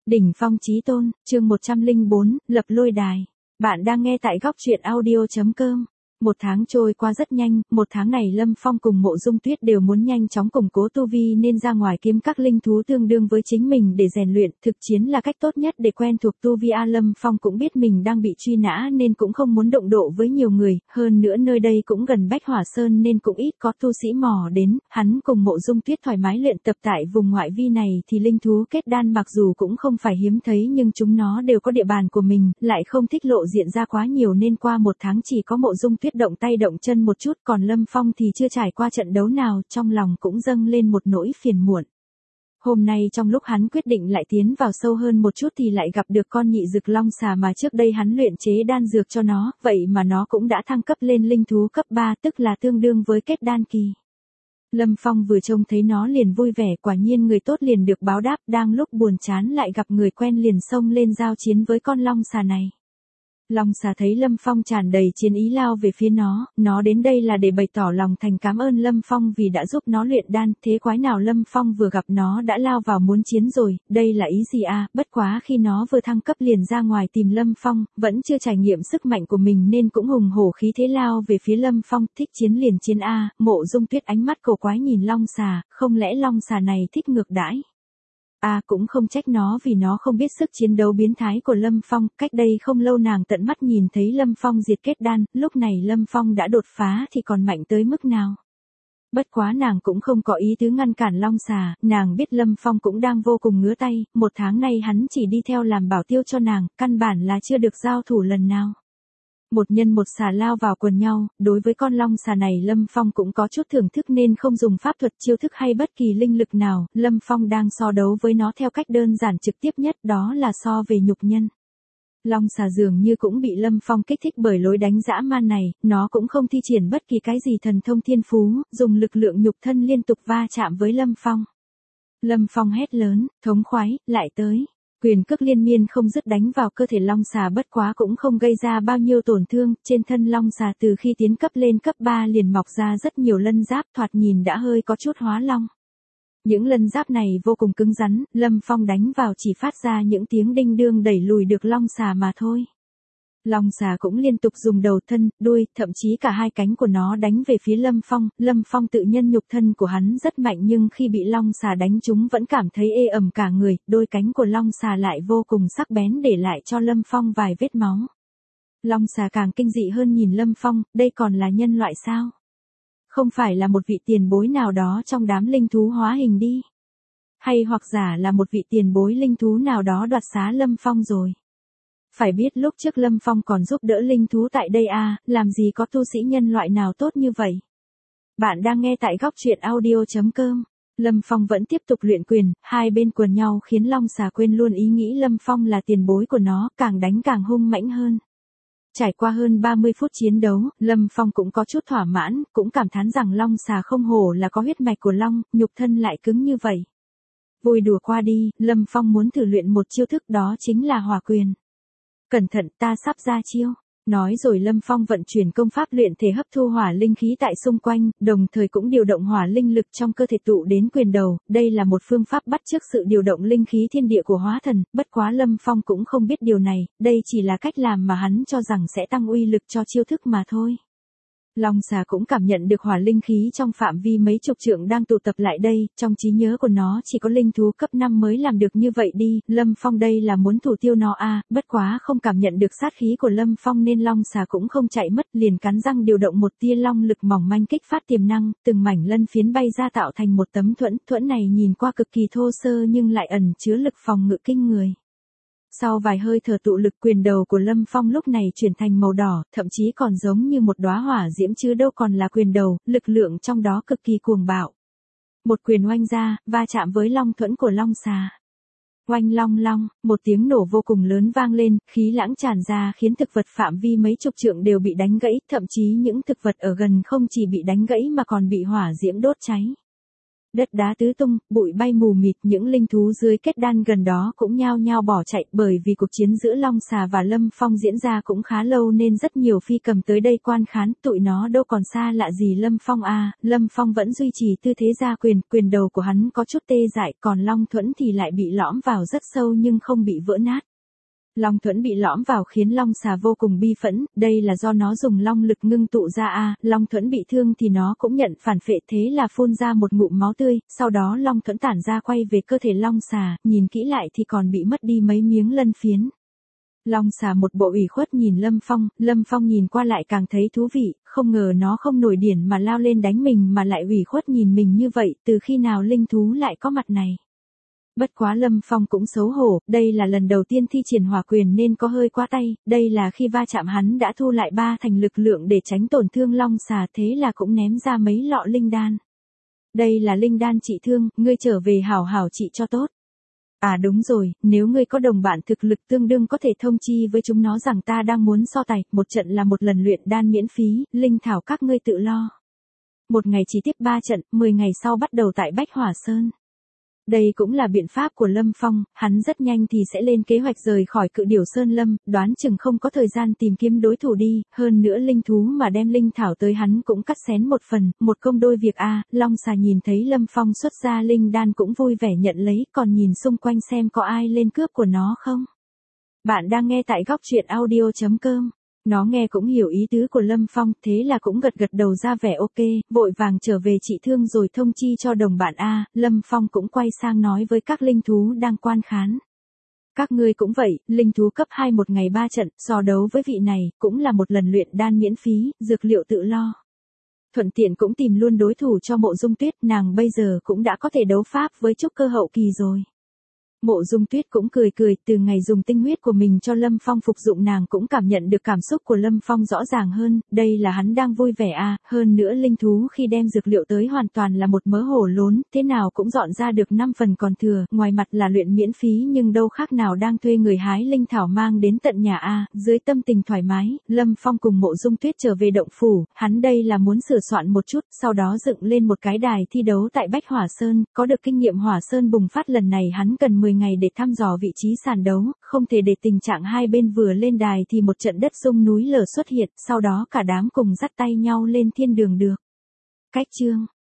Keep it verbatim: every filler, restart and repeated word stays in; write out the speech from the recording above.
Đỉnh phong chí tôn, chương một trăm lẻ bốn, lập lôi đài. Bạn đang nghe tại góc truyện audio chấm com. Một tháng trôi qua rất nhanh, một tháng này Lâm Phong cùng Mộ Dung Tuyết đều muốn nhanh chóng củng cố tu vi nên ra ngoài kiếm các linh thú tương đương với chính mình để rèn luyện, thực chiến là cách tốt nhất để quen thuộc tu vi. A Lâm Phong cũng biết mình đang bị truy nã nên cũng không muốn động độ với nhiều người, hơn nữa nơi đây cũng gần Bách Hỏa Sơn nên cũng ít có tu sĩ mò đến, hắn cùng Mộ Dung Tuyết thoải mái luyện tập tại vùng ngoại vi này thì linh thú kết đan mặc dù cũng không phải hiếm thấy nhưng chúng nó đều có địa bàn của mình, lại không thích lộ diện ra quá nhiều nên qua một tháng chỉ có Mộ Dung Tuyết động tay động chân một chút, còn Lâm Phong thì chưa trải qua trận đấu nào, trong lòng cũng dâng lên một nỗi phiền muộn. Hôm nay trong lúc hắn quyết định lại tiến vào sâu hơn một chút thì lại gặp được con nhị dực long xà mà trước đây hắn luyện chế đan dược cho nó, vậy mà nó cũng đã thăng cấp lên linh thú cấp ba, tức là tương đương với kết đan kỳ. Lâm Phong vừa trông thấy nó liền vui vẻ, quả nhiên người tốt liền được báo đáp, đang lúc buồn chán lại gặp người quen liền xông lên giao chiến với con long xà này. Long xà thấy Lâm Phong tràn đầy chiến ý lao về phía nó, nó đến đây là để bày tỏ lòng thành cảm ơn Lâm Phong vì đã giúp nó luyện đan, thế quái nào Lâm Phong vừa gặp nó đã lao vào muốn chiến rồi, đây là ý gì à, bất quá khi nó vừa thăng cấp liền ra ngoài tìm Lâm Phong, vẫn chưa trải nghiệm sức mạnh của mình nên cũng hùng hổ khí thế lao về phía Lâm Phong, thích chiến liền chiến a. Mộ Dung Tuyết ánh mắt cổ quái nhìn long xà, không lẽ long xà này thích ngược đãi? À cũng không trách nó vì nó không biết sức chiến đấu biến thái của Lâm Phong, cách đây không lâu nàng tận mắt nhìn thấy Lâm Phong diệt kết đan, lúc này Lâm Phong đã đột phá thì còn mạnh tới mức nào. Bất quá nàng cũng không có ý tứ ngăn cản long xà, nàng biết Lâm Phong cũng đang vô cùng ngứa tay, một tháng nay hắn chỉ đi theo làm bảo tiêu cho nàng, căn bản là chưa được giao thủ lần nào. Một nhân một xà lao vào quần nhau, đối với con long xà này Lâm Phong cũng có chút thưởng thức nên không dùng pháp thuật chiêu thức hay bất kỳ linh lực nào, Lâm Phong đang so đấu với nó theo cách đơn giản trực tiếp nhất, đó là so về nhục nhân. Long xà dường như cũng bị Lâm Phong kích thích bởi lối đánh dã man này, nó cũng không thi triển bất kỳ cái gì thần thông thiên phú, dùng lực lượng nhục thân liên tục va chạm với Lâm Phong. Lâm Phong hét lớn, thống khoái, lại tới. Quyền cước liên miên không dứt đánh vào cơ thể long xà, bất quá cũng không gây ra bao nhiêu tổn thương, trên thân long xà từ khi tiến cấp lên cấp ba liền mọc ra rất nhiều lân giáp, thoạt nhìn đã hơi có chút hóa long. Những lân giáp này vô cùng cứng rắn, Lâm Phong đánh vào chỉ phát ra những tiếng đinh đương đẩy lùi được long xà mà thôi. Long xà cũng liên tục dùng đầu, thân, đuôi, thậm chí cả hai cánh của nó đánh về phía Lâm Phong. Lâm Phong tự nhân nhục thân của hắn rất mạnh nhưng khi bị long xà đánh chúng vẫn cảm thấy ê ẩm cả người, đôi cánh của long xà lại vô cùng sắc bén để lại cho Lâm Phong vài vết máu. Long xà càng kinh dị hơn nhìn Lâm Phong, đây còn là nhân loại sao? Không phải là một vị tiền bối nào đó trong đám linh thú hóa hình đi? Hay hoặc giả là một vị tiền bối linh thú nào đó đoạt xá Lâm Phong rồi? Phải biết lúc trước Lâm Phong còn giúp đỡ linh thú tại đây à, làm gì có tu sĩ nhân loại nào tốt như vậy. Bạn đang nghe tại góc truyện audio chấm com. Lâm Phong vẫn tiếp tục luyện quyền, hai bên quần nhau khiến long xà quên luôn ý nghĩ Lâm Phong là tiền bối của nó, càng đánh càng hung mãnh hơn. Trải qua hơn ba mươi phút chiến đấu, Lâm Phong cũng có chút thỏa mãn, cũng cảm thán rằng long xà không hổ là có huyết mạch của long, nhục thân lại cứng như vậy. Vui đùa qua đi, Lâm Phong muốn thử luyện một chiêu thức, đó chính là hỏa quyền. Cẩn thận, ta sắp ra chiêu. Nói rồi Lâm Phong vận chuyển công pháp luyện thể hấp thu hỏa linh khí tại xung quanh, đồng thời cũng điều động hỏa linh lực trong cơ thể tụ đến quyền đầu. Đây là một phương pháp bắt chước sự điều động linh khí thiên địa của hóa thần, bất quá Lâm Phong cũng không biết điều này, đây chỉ là cách làm mà hắn cho rằng sẽ tăng uy lực cho chiêu thức mà thôi. Long xà cũng cảm nhận được hỏa linh khí trong phạm vi mấy chục trượng đang tụ tập lại đây, trong trí nhớ của nó chỉ có linh thú cấp năm mới làm được như vậy đi, Lâm Phong đây là muốn thủ tiêu nó à, bất quá không cảm nhận được sát khí của Lâm Phong nên long xà cũng không chạy mất, liền cắn răng điều động một tia long lực mỏng manh kích phát tiềm năng, từng mảnh lân phiến bay ra tạo thành một tấm thuẫn, thuẫn này nhìn qua cực kỳ thô sơ nhưng lại ẩn chứa lực phòng ngự kinh người. Sau vài hơi thở tụ lực, quyền đầu của Lâm Phong lúc này chuyển thành màu đỏ, thậm chí còn giống như một đóa hỏa diễm chứ đâu còn là quyền đầu, lực lượng trong đó cực kỳ cuồng bạo. Một quyền oanh ra, va chạm với long thuẫn của long xà. Oanh long long, một tiếng nổ vô cùng lớn vang lên, khí lãng tràn ra khiến thực vật phạm vi mấy chục trượng đều bị đánh gãy, thậm chí những thực vật ở gần không chỉ bị đánh gãy mà còn bị hỏa diễm đốt cháy. Đất đá tứ tung, bụi bay mù mịt, những linh thú dưới kết đan gần đó cũng nhao nhao bỏ chạy, bởi vì cuộc chiến giữa Long Xà và Lâm Phong diễn ra cũng khá lâu nên rất nhiều phi cầm tới đây quan khán, tụi nó đâu còn xa lạ gì Lâm Phong à. Lâm Phong vẫn duy trì tư thế gia quyền, quyền đầu của hắn có chút tê dại, còn Long Thuẫn thì lại bị lõm vào rất sâu nhưng không bị vỡ nát. Long Thuẫn bị lõm vào khiến Long Xà vô cùng bi phẫn, đây là do nó dùng long lực ngưng tụ ra a. À, Long Thuẫn bị thương thì nó cũng nhận phản phệ, thế là phun ra một ngụm máu tươi, sau đó Long Thuẫn tản ra quay về cơ thể Long Xà, nhìn kỹ lại thì còn bị mất đi mấy miếng lân phiến. Long Xà một bộ ủy khuất nhìn Lâm Phong, Lâm Phong nhìn qua lại càng thấy thú vị, không ngờ nó không nổi điển mà lao lên đánh mình mà lại ủy khuất nhìn mình như vậy, từ khi nào linh thú lại có mặt này. Bất quá Lâm Phong cũng xấu hổ, đây là lần đầu tiên thi triển hỏa quyền nên có hơi quá tay, đây là khi va chạm hắn đã thu lại ba thành lực lượng để tránh tổn thương Long Xà, thế là cũng ném ra mấy lọ linh đan. Đây là linh đan trị thương, ngươi trở về hảo hảo trị cho tốt. À đúng rồi, nếu ngươi có đồng bạn thực lực tương đương có thể thông chi với chúng nó rằng ta đang muốn so tài, một trận là một lần luyện đan miễn phí, linh thảo các ngươi tự lo. Một ngày chỉ tiếp ba trận, mười ngày sau bắt đầu tại Bách Hỏa Sơn. Đây cũng là biện pháp của Lâm Phong, hắn rất nhanh thì sẽ lên kế hoạch rời khỏi Cự Điểu Sơn Lâm, đoán chừng không có thời gian tìm kiếm đối thủ đi, hơn nữa linh thú mà đem linh thảo tới hắn cũng cắt xén một phần, một công đôi việc a. À, Long Xà nhìn thấy Lâm Phong xuất ra linh đan cũng vui vẻ nhận lấy, còn nhìn xung quanh xem có ai lên cướp của nó không. Bạn đang nghe tại góc truyện audio chấm com. Nó nghe cũng hiểu ý tứ của Lâm Phong, thế là cũng gật gật đầu ra vẻ ok, vội vàng trở về trị thương rồi thông chi cho đồng bạn A. Lâm Phong cũng quay sang nói với các linh thú đang quan khán. Các ngươi cũng vậy, linh thú cấp hai một ngày ba trận, so đấu với vị này, cũng là một lần luyện đan miễn phí, dược liệu tự lo. Thuận tiện cũng tìm luôn đối thủ cho Mộ Dung Tuyết, nàng bây giờ cũng đã có thể đấu pháp với trúc cơ hậu kỳ rồi. Mộ Dung Tuyết cũng cười cười, từ ngày dùng tinh huyết của mình cho Lâm Phong phục dụng nàng cũng cảm nhận được cảm xúc của Lâm Phong rõ ràng hơn, đây là hắn đang vui vẻ à, hơn nữa linh thú khi đem dược liệu tới hoàn toàn là một mớ hổ lốn, thế nào cũng dọn ra được năm phần còn thừa, ngoài mặt là luyện miễn phí nhưng đâu khác nào đang thuê người hái linh thảo mang đến tận nhà a. À, dưới tâm tình thoải mái, Lâm Phong cùng Mộ Dung Tuyết trở về động phủ, hắn đây là muốn sửa soạn một chút, sau đó dựng lên một cái đài thi đấu tại Bách Hỏa Sơn, có được kinh nghiệm Hỏa Sơn bùng phát lần này hắn cần mười ngày để thăm dò vị trí sàn đấu, không thể để tình trạng hai bên vừa lên đài thì một trận đất rung núi lở xuất hiện, sau đó cả đám cùng dắt tay nhau lên thiên đường được. Cách chương